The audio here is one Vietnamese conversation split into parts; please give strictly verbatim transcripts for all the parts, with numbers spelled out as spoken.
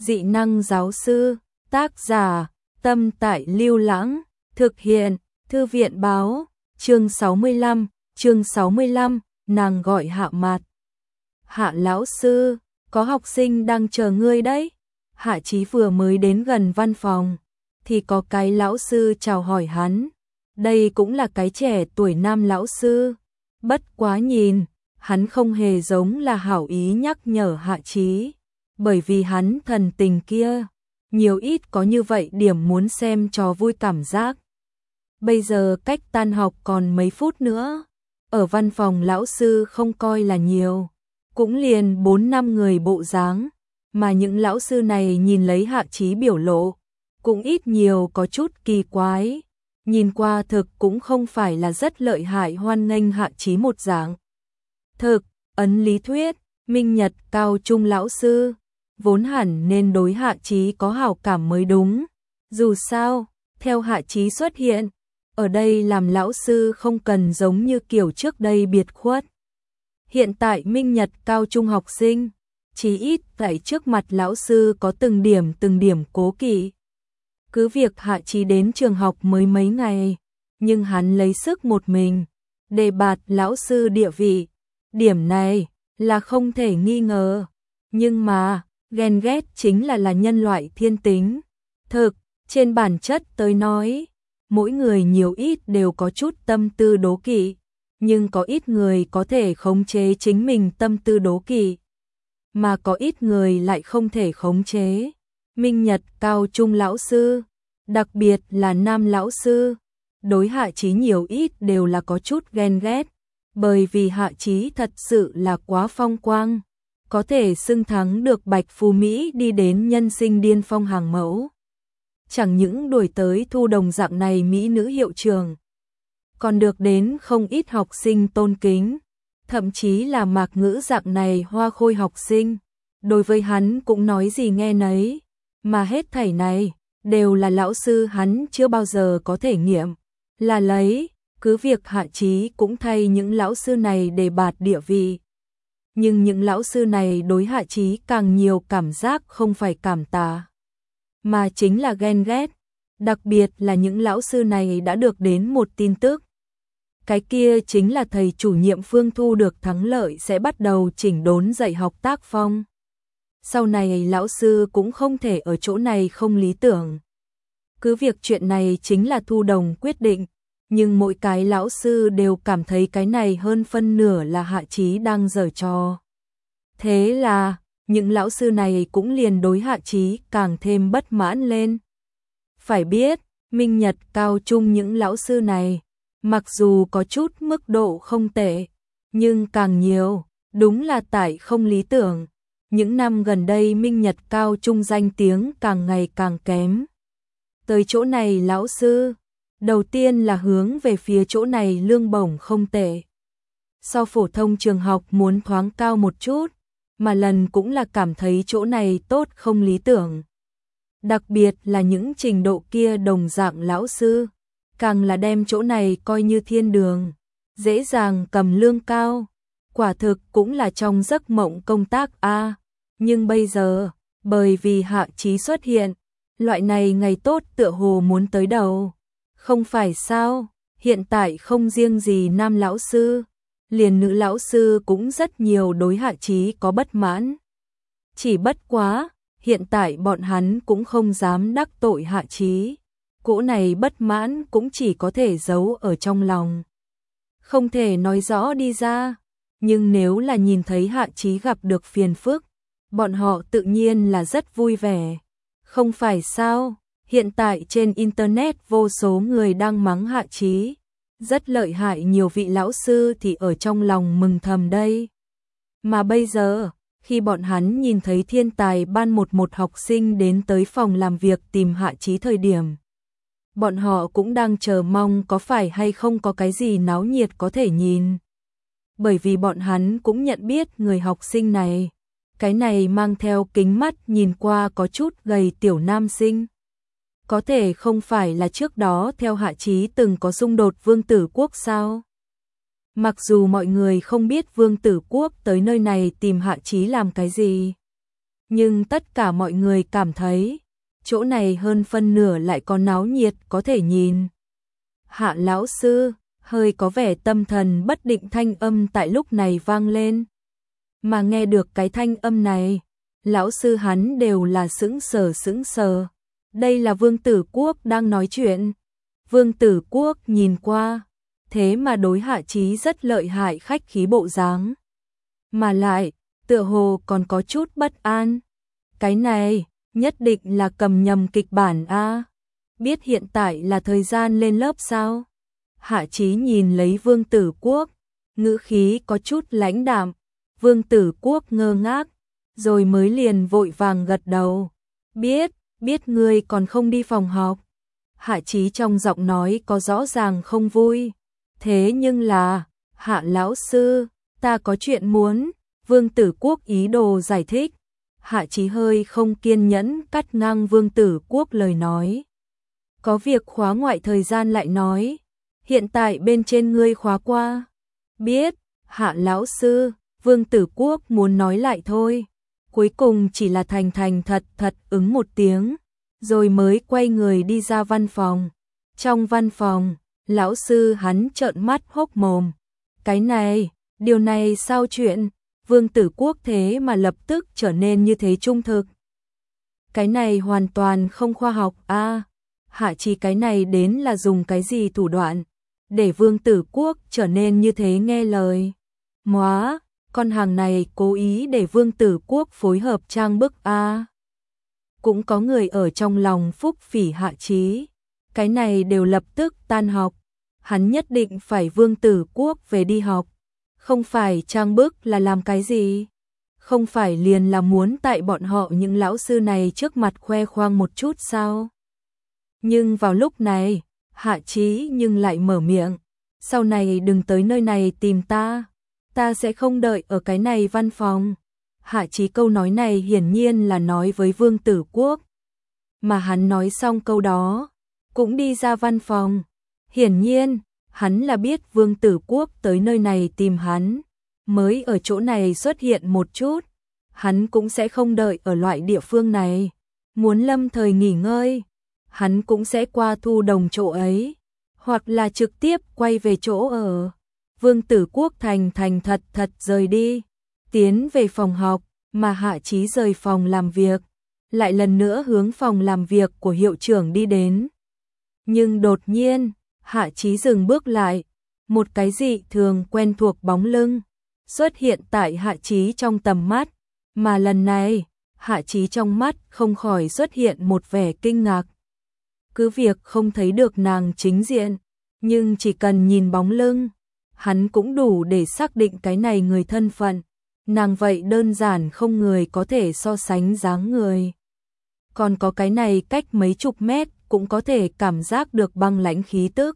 Dị năng giáo sư, tác giả, Tâm Tại Lưu Lãng, thực hiện, Thư viện báo, chương sáu mươi lăm, chương sáu mươi lăm, nàng gọi Hạ Mạt. Hạ lão sư, có học sinh đang chờ ngươi đấy. Hạ Chí vừa mới đến gần văn phòng, thì có cái lão sư chào hỏi hắn. Đây cũng là cái trẻ tuổi nam lão sư. Bất quá nhìn, hắn không hề giống là hảo ý nhắc nhở Hạ Chí. Bởi vì hắn thần tình kia, nhiều ít có như vậy điểm muốn xem trò vui cảm giác. Bây giờ cách tan học còn mấy phút nữa. Ở văn phòng lão sư không coi là nhiều, cũng liền bốn năm người bộ dáng, mà những lão sư này nhìn lấy Hạ Chí biểu lộ, cũng ít nhiều có chút kỳ quái. Nhìn qua thực cũng không phải là rất lợi hại hoan nghênh Hạ Chí một dạng. Thực, ấn lý thuyết, Minh Nhật cao trung lão sư, vốn hẳn nên đối Hạ Chí có hảo cảm mới đúng. Dù sao, theo Hạ Chí xuất hiện, ở đây làm lão sư không cần giống như kiểu trước đây biệt khuất. Hiện tại Minh Nhật cao trung học sinh, chí ít tại trước mặt lão sư có từng điểm từng điểm cố kỵ. Cứ việc Hạ Chí đến trường học mới mấy ngày, nhưng hắn lấy sức một mình, đề bạt lão sư địa vị. Điểm này là không thể nghi ngờ. Nhưng mà, ghen ghét chính là là nhân loại thiên tính. Thực, trên bản chất tới nói, mỗi người nhiều ít đều có chút tâm tư đố kỵ, nhưng có ít người có thể khống chế chính mình tâm tư đố kỵ, mà có ít người lại không thể khống chế. Minh Nhật cao trung lão sư, đặc biệt là nam lão sư, đối Hạ Chí nhiều ít đều là có chút ghen ghét, bởi vì Hạ Chí thật sự là quá phong quang, có thể xưng thắng được Bạch Phú Mỹ đi đến nhân sinh điên phong hàng mẫu. Chẳng những đuổi tới Thu Đồng dạng này mỹ nữ hiệu trường, còn được đến không ít học sinh tôn kính, thậm chí là Mạc Ngữ dạng này hoa khôi học sinh, đối với hắn cũng nói gì nghe nấy, mà hết thảy này đều là lão sư hắn chưa bao giờ có thể nghiệm, là lấy, cứ việc Hạ Chí cũng thay những lão sư này đề bạt địa vị. Nhưng những lão sư này đối Hạ Chí càng nhiều cảm giác không phải cảm tạ, mà chính là ghen ghét, đặc biệt là những lão sư này đã được đến một tin tức. Cái kia chính là thầy chủ nhiệm Phương Thu được thắng lợi sẽ bắt đầu chỉnh đốn dạy học tác phong. Sau này lão sư cũng không thể ở chỗ này không lý tưởng. Cứ việc chuyện này chính là Thu Đồng quyết định, nhưng mỗi cái lão sư đều cảm thấy cái này hơn phân nửa là Hạ Chí đang giở trò. Thế là, những lão sư này cũng liền đối Hạ Chí càng thêm bất mãn lên. Phải biết, Minh Nhật cao trung những lão sư này, mặc dù có chút mức độ không tệ, nhưng càng nhiều, đúng là tại không lý tưởng. Những năm gần đây Minh Nhật cao trung danh tiếng càng ngày càng kém. Tới chỗ này lão sư, đầu tiên là hướng về phía chỗ này lương bổng không tệ. So phổ thông trường học muốn thoáng cao một chút, mà lần cũng là cảm thấy chỗ này tốt không lý tưởng. Đặc biệt là những trình độ kia đồng dạng lão sư, càng là đem chỗ này coi như thiên đường, dễ dàng cầm lương cao, quả thực cũng là trong giấc mộng công tác a. À, nhưng bây giờ, bởi vì Hạ Chí xuất hiện, loại này ngày tốt tựa hồ muốn tới đầu. Không phải sao, hiện tại không riêng gì nam lão sư, liền nữ lão sư cũng rất nhiều đối Hạ Chí có bất mãn. Chỉ bất quá, hiện tại bọn hắn cũng không dám đắc tội Hạ Chí. Cỗ này bất mãn cũng chỉ có thể giấu ở trong lòng, không thể nói rõ đi ra. Nhưng nếu là nhìn thấy Hạ Chí gặp được phiền phức, bọn họ tự nhiên là rất vui vẻ. Không phải sao, hiện tại trên Internet vô số người đang mắng Hạ Chí. Rất lợi hại, nhiều vị lão sư thì ở trong lòng mừng thầm đây. Mà bây giờ, khi bọn hắn nhìn thấy thiên tài ban một một học sinh đến tới phòng làm việc tìm Hạ Chí thời điểm, bọn họ cũng đang chờ mong có phải hay không có cái gì náo nhiệt có thể nhìn. Bởi vì bọn hắn cũng nhận biết người học sinh này, cái này mang theo kính mắt nhìn qua có chút gầy tiểu nam sinh. Có thể không phải là trước đó theo Hạ Chí từng có xung đột Vương Tử Quốc sao? Mặc dù mọi người không biết Vương Tử Quốc tới nơi này tìm Hạ Chí làm cái gì, nhưng tất cả mọi người cảm thấy chỗ này hơn phân nửa lại có náo nhiệt có thể nhìn. Hạ lão sư, hơi có vẻ tâm thần bất định thanh âm tại lúc này vang lên. Mà nghe được cái thanh âm này, lão sư hắn đều là sững sờ sững sờ. Đây là Vương Tử Quốc đang nói chuyện. Vương Tử Quốc nhìn qua, thế mà đối Hạ Chí rất lợi hại khách khí bộ dáng. Mà lại, tựa hồ còn có chút bất an. Cái này, nhất định là cầm nhầm kịch bản a. Biết hiện tại là thời gian lên lớp sao? Hạ Chí nhìn lấy Vương Tử Quốc, ngữ khí có chút lãnh đạm. Vương Tử Quốc ngơ ngác, rồi mới liền vội vàng gật đầu. Biết, biết ngươi còn không đi phòng học. Hạ Chí trong giọng nói có rõ ràng không vui. Thế nhưng là, Hạ lão sư, ta có chuyện muốn. Vương Tử Quốc ý đồ giải thích. Hạ Chí hơi không kiên nhẫn cắt ngang Vương Tử Quốc lời nói. Có việc khóa ngoại thời gian lại nói. Hiện tại bên trên ngươi khóa qua. Biết, Hạ lão sư, Vương Tử Quốc muốn nói lại thôi. Cuối cùng chỉ là thành thành thật thật ứng một tiếng, rồi mới quay người đi ra văn phòng. Trong văn phòng, lão sư hắn trợn mắt hốc mồm. Cái này, điều này sao chuyện? Vương Tử Quốc thế mà lập tức trở nên như thế trung thực. Cái này hoàn toàn không khoa học a. À, Hạ Chí cái này đến là dùng cái gì thủ đoạn để Vương Tử Quốc trở nên như thế nghe lời. Móa, con hàng này cố ý để Vương Tử Quốc phối hợp trang bức a. À, cũng có người ở trong lòng phúc phỉ Hạ Chí. Cái này đều lập tức tan học. Hắn nhất định phải Vương Tử Quốc về đi học. Không phải trang bức là làm cái gì? Không phải liền là muốn tại bọn họ những lão sư này trước mặt khoe khoang một chút sao? Nhưng vào lúc này, Hạ Chí nhưng lại mở miệng. Sau này đừng tới nơi này tìm ta. Ta sẽ không đợi ở cái này văn phòng. Hạ Chí câu nói này hiển nhiên là nói với Vương Tử Quốc. Mà hắn nói xong câu đó, cũng đi ra văn phòng. Hiển nhiên, hắn là biết Vương Tử Quốc tới nơi này tìm hắn, mới ở chỗ này xuất hiện một chút. Hắn cũng sẽ không đợi ở loại địa phương này. Muốn lâm thời nghỉ ngơi, hắn cũng sẽ qua Thu Đồng chỗ ấy, hoặc là trực tiếp quay về chỗ ở. Vương Tử Quốc thành thành thật thật rời đi, tiến về phòng học, mà Hạ Chí rời phòng làm việc, lại lần nữa hướng phòng làm việc của hiệu trưởng đi đến. Nhưng đột nhiên, Hạ Chí dừng bước lại, một cái dị thường quen thuộc bóng lưng xuất hiện tại Hạ Chí trong tầm mắt, mà lần này, Hạ Chí trong mắt không khỏi xuất hiện một vẻ kinh ngạc. Cứ việc không thấy được nàng chính diện, nhưng chỉ cần nhìn bóng lưng, hắn cũng đủ để xác định cái này người thân phận. Nàng vậy đơn giản không người có thể so sánh dáng người. Còn có cái này cách mấy chục mét cũng có thể cảm giác được băng lãnh khí tức.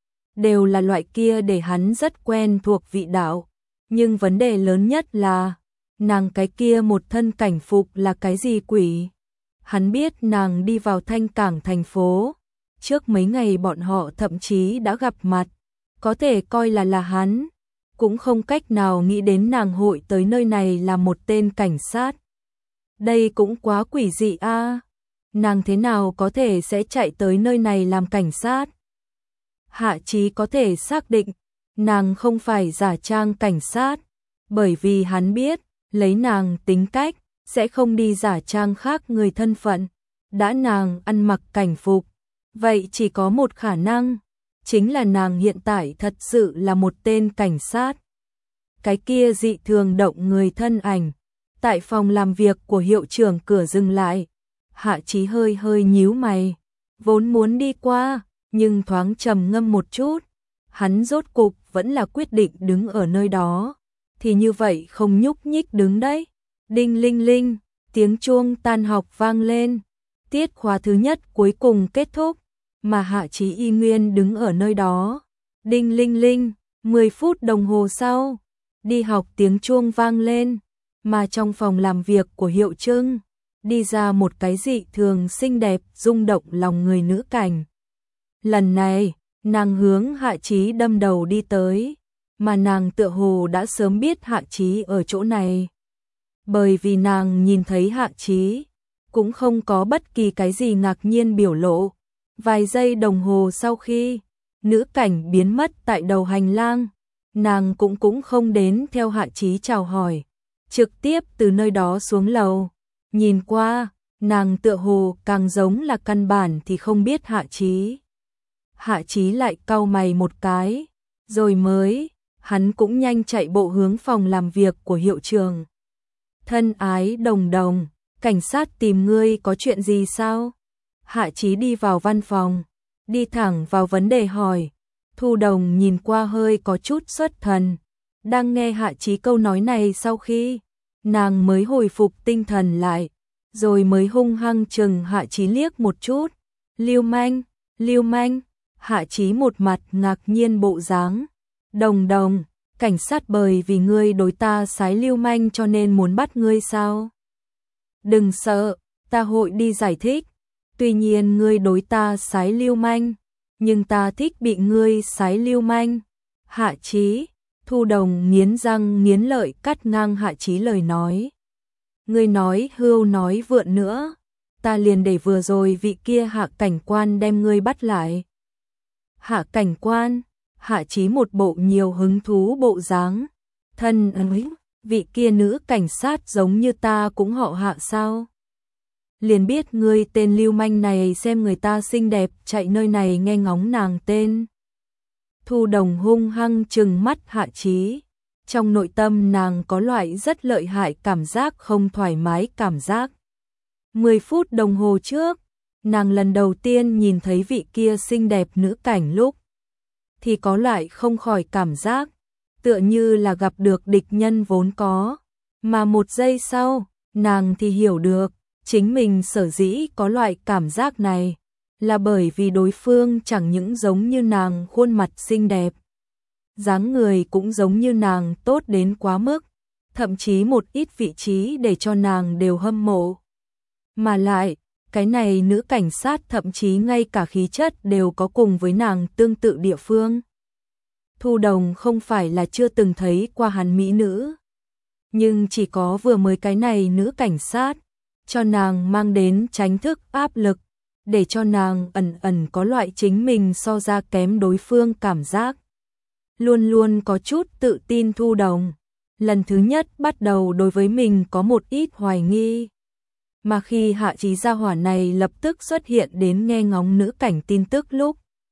Đều là loại kia để hắn rất quen thuộc vị đạo. Nhưng vấn đề lớn nhất là, nàng cái kia một thân cảnh phục là cái gì quỷ? Hắn biết nàng đi vào Thanh Cảng thành phố. Trước mấy ngày bọn họ thậm chí đã gặp mặt. Có thể coi là là hắn. Cũng không cách nào nghĩ đến nàng hội tới nơi này là một tên cảnh sát. Đây cũng quá quỷ dị a. À. Nàng thế nào có thể sẽ chạy tới nơi này làm cảnh sát? Hạ Chí có thể xác định, nàng không phải giả trang cảnh sát, bởi vì hắn biết, lấy nàng tính cách, sẽ không đi giả trang khác người thân phận. Đã nàng ăn mặc cảnh phục, vậy chỉ có một khả năng, chính là nàng hiện tại thật sự là một tên cảnh sát. Cái kia dị thường động người thân ảnh, tại phòng làm việc của hiệu trưởng cửa dừng lại. Hạ Chí hơi hơi nhíu mày, vốn muốn đi qua, nhưng thoáng trầm ngâm một chút, hắn rốt cục vẫn là quyết định đứng ở nơi đó, thì như vậy không nhúc nhích đứng đấy. Đinh linh linh, tiếng chuông tan học vang lên, tiết khóa thứ nhất cuối cùng kết thúc, mà Hạ Chí y nguyên đứng ở nơi đó. Đinh linh linh, mười phút đồng hồ sau, đi học tiếng chuông vang lên, mà trong phòng làm việc của hiệu trưởng đi ra một cái dị thường xinh đẹp, rung động lòng người nữ cảnh. Lần này, nàng hướng Hạ Chí đâm đầu đi tới, mà nàng tựa hồ đã sớm biết Hạ Chí ở chỗ này. bởi vì nàng nhìn thấy Hạ Chí, cũng không có bất kỳ cái gì ngạc nhiên biểu lộ. Vài giây đồng hồ sau khi nữ cảnh biến mất tại đầu hành lang, nàng cũng cũng không đến theo Hạ Chí chào hỏi, trực tiếp từ nơi đó xuống lầu. Nhìn qua, nàng tựa hồ càng giống là căn bản thì không biết Hạ Chí. Hạ Chí lại cau mày một cái, rồi mới, hắn cũng nhanh chạy bộ hướng phòng làm việc của hiệu trưởng. Thân ái Đồng Đồng, cảnh sát tìm ngươi có chuyện gì sao? Hạ Chí đi vào văn phòng, đi thẳng vào vấn đề hỏi. Thu Đồng nhìn qua hơi có chút xuất thần, đang nghe Hạ Chí câu nói này sau khi nàng mới hồi phục tinh thần lại, rồi mới hung hăng chừng Hạ Chí liếc một chút. Lưu manh, lưu manh, Hạ Chí một mặt ngạc nhiên bộ dáng. Đồng Đồng, cảnh sát bởi vì ngươi đối ta sái lưu manh cho nên muốn bắt ngươi sao? Đừng sợ, ta hội đi giải thích. Tuy nhiên ngươi đối ta sái lưu manh, nhưng ta thích bị ngươi sái lưu manh. Hạ Chí, Thu Đồng nghiến răng nghiến lợi cắt ngang Hạ Chí lời nói. Ngươi nói hưu nói vượn nữa, ta liền để vừa rồi vị kia Hạ cảnh quan đem ngươi bắt lại. Hạ cảnh quan, Hạ Chí một bộ nhiều hứng thú bộ dáng. Thân ấy, vị kia nữ cảnh sát giống như ta cũng họ Hạ sao? Liền biết ngươi tên lưu manh này xem người ta xinh đẹp chạy nơi này nghe ngóng nàng tên. Thu Đồng hung hăng trừng mắt Hạ Chí. Trong nội tâm nàng có loại rất lợi hại cảm giác không thoải mái cảm giác. Mười phút đồng hồ trước, nàng lần đầu tiên nhìn thấy vị kia xinh đẹp nữ cảnh lúc, thì có loại không khỏi cảm giác, tựa như là gặp được địch nhân vốn có. Mà một giây sau, nàng thì hiểu được, chính mình sở dĩ có loại cảm giác này, là bởi vì đối phương chẳng những giống như nàng khuôn mặt xinh đẹp, dáng người cũng giống như nàng tốt đến quá mức, thậm chí một ít vị trí để cho nàng đều hâm mộ. Mà lại, cái này nữ cảnh sát thậm chí ngay cả khí chất đều có cùng với nàng tương tự địa phương. Thu Đồng không phải là chưa từng thấy qua hắn mỹ nữ, nhưng chỉ có vừa mới cái này nữ cảnh sát, cho nàng mang đến tránh thức áp lực, để cho nàng ẩn ẩn có loại chính mình so ra kém đối phương cảm giác. Luôn luôn có chút tự tin Thu Đồng, lần thứ nhất bắt đầu đối với mình có một ít hoài nghi. Mà khi Hạ Chí gia hỏa này lập tức xuất hiện đến nghe ngóng nữ cảnh tin tức lúc,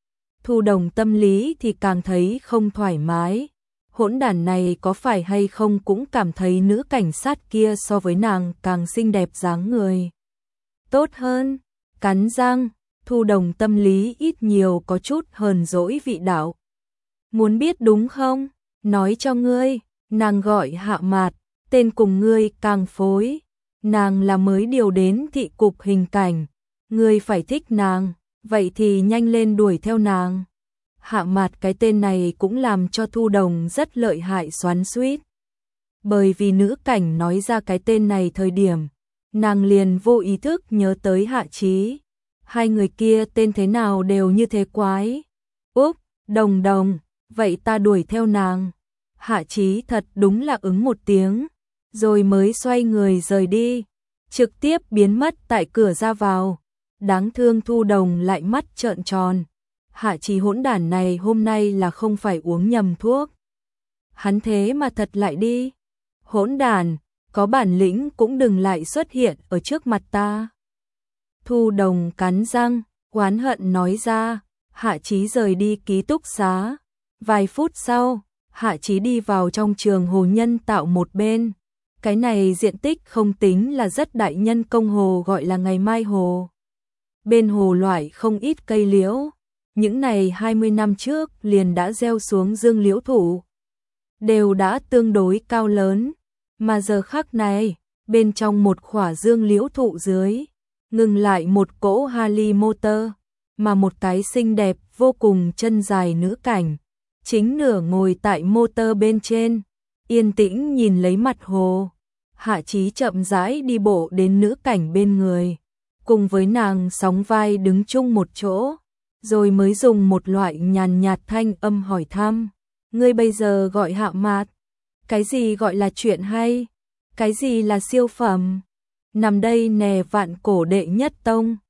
Thu Đồng tâm lý thì càng thấy không thoải mái. Hỗn đản này có phải hay không cũng cảm thấy nữ cảnh sát kia so với nàng càng xinh đẹp dáng người tốt hơn. Cắn răng, Thu Đồng tâm lý ít nhiều có chút hờn dỗi vị đạo. Muốn biết đúng không? Nói cho ngươi, nàng gọi Hạ Mạt, tên cùng ngươi càng phối. Nàng là mới điều đến thị cục hình cảnh, ngươi phải thích nàng, vậy thì nhanh lên đuổi theo nàng. Hạ Mạt cái tên này cũng làm cho Thu Đồng rất lợi hại xoắn xuýt. Bởi vì nữ cảnh nói ra cái tên này thời điểm, nàng liền vô ý thức nhớ tới Hạ Chí. Hai người kia tên thế nào đều như thế quái. Úp, Đồng Đồng, vậy ta đuổi theo nàng. Hạ Chí thật đúng là ứng một tiếng, rồi mới xoay người rời đi, trực tiếp biến mất tại cửa ra vào. Đáng thương Thu Đồng lại mắt trợn tròn. Hạ Chí hỗn đản này hôm nay là không phải uống nhầm thuốc. Hắn thế mà thật lại đi. Hỗn đản, có bản lĩnh cũng đừng lại xuất hiện ở trước mặt ta. Thu Đồng cắn răng, oán hận nói ra. Hạ Chí rời đi ký túc xá. Vài phút sau, Hạ Chí đi vào trong trường hồ nhân tạo một bên. Cái này diện tích không tính là rất đại, nhân công hồ gọi là Ngày Mai Hồ. Bên hồ loại không ít cây liễu. Những này hai mươi năm trước liền đã gieo xuống dương liễu thụ, đều đã tương đối cao lớn. Mà giờ khắc này, bên trong một khỏa dương liễu thụ dưới, ngừng lại một cỗ Harley motor, mà một cái xinh đẹp vô cùng chân dài nữ cảnh, chính nửa ngồi tại motor bên trên, yên tĩnh nhìn lấy mặt hồ. Hạ Chí chậm rãi đi bộ đến nữ cảnh bên người, cùng với nàng sóng vai đứng chung một chỗ, rồi mới dùng một loại nhàn nhạt thanh âm hỏi thăm. Ngươi bây giờ gọi Hạ Mạt, cái gì gọi là chuyện hay? Cái gì là siêu phẩm? Nằm đây nè vạn cổ đệ nhất tông.